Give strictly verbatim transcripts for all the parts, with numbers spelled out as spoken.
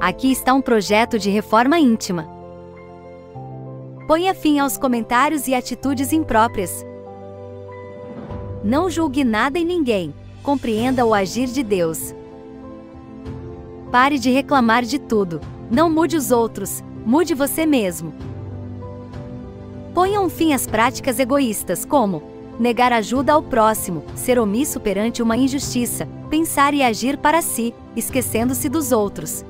Aqui está um projeto de reforma íntima. Ponha fim aos comentários e atitudes impróprias. Não julgue nada e ninguém. Compreenda o agir de Deus. Pare de reclamar de tudo. Não mude os outros, mude você mesmo. Ponha um fim às práticas egoístas, como negar ajuda ao próximo, ser omisso perante uma injustiça, pensar e agir para si, esquecendo-se dos outros.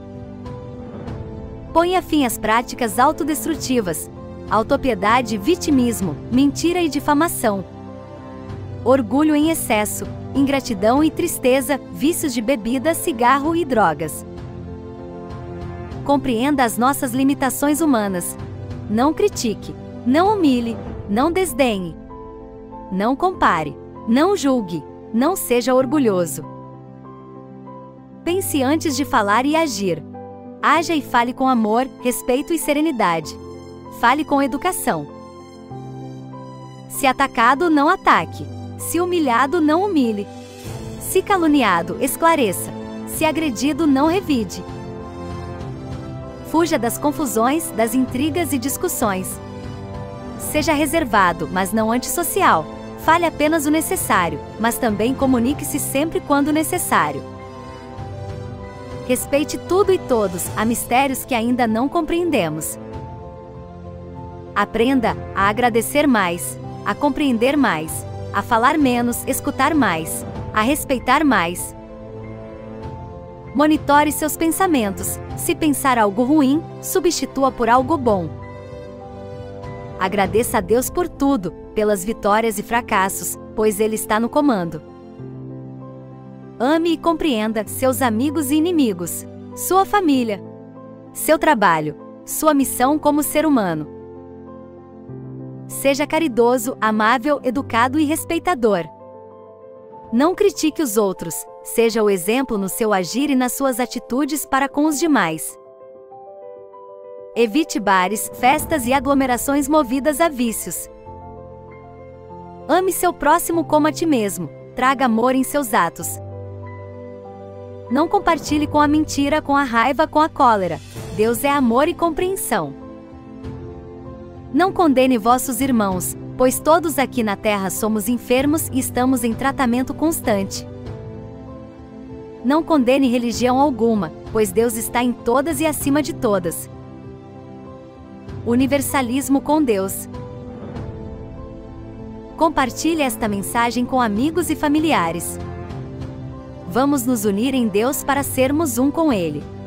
Ponha fim às práticas autodestrutivas, autopiedade, vitimismo, mentira e difamação, orgulho em excesso, ingratidão e tristeza, vícios de bebida, cigarro e drogas. Compreenda as nossas limitações humanas. Não critique, não humilhe, não desdenhe. Não compare, não julgue, não seja orgulhoso. Pense antes de falar e agir. Haja e fale com amor, respeito e serenidade. Fale com educação. Se atacado, não ataque. Se humilhado, não humilhe. Se caluniado, esclareça. Se agredido, não revide. Fuja das confusões, das intrigas e discussões. Seja reservado, mas não antissocial. Fale apenas o necessário, mas também comunique-se sempre quando necessário. Respeite tudo e todos, há mistérios que ainda não compreendemos. Aprenda a agradecer mais, a compreender mais, a falar menos, escutar mais, a respeitar mais. Monitore seus pensamentos. Se pensar algo ruim, substitua por algo bom. Agradeça a Deus por tudo, pelas vitórias e fracassos, pois Ele está no comando. Ame e compreenda seus amigos e inimigos, sua família, seu trabalho, sua missão como ser humano. Seja caridoso, amável, educado e respeitador. Não critique os outros, seja o exemplo no seu agir e nas suas atitudes para com os demais. Evite bares, festas e aglomerações movidas a vícios. Ame seu próximo como a ti mesmo, traga amor em seus atos. Não compartilhe com a mentira, com a raiva, com a cólera. Deus é amor e compreensão. Não condene vossos irmãos, pois todos aqui na terra somos enfermos e estamos em tratamento constante. Não condene religião alguma, pois Deus está em todas e acima de todas. Universalismo com Deus. Compartilhe esta mensagem com amigos e familiares. Vamos nos unir em Deus para sermos um com Ele.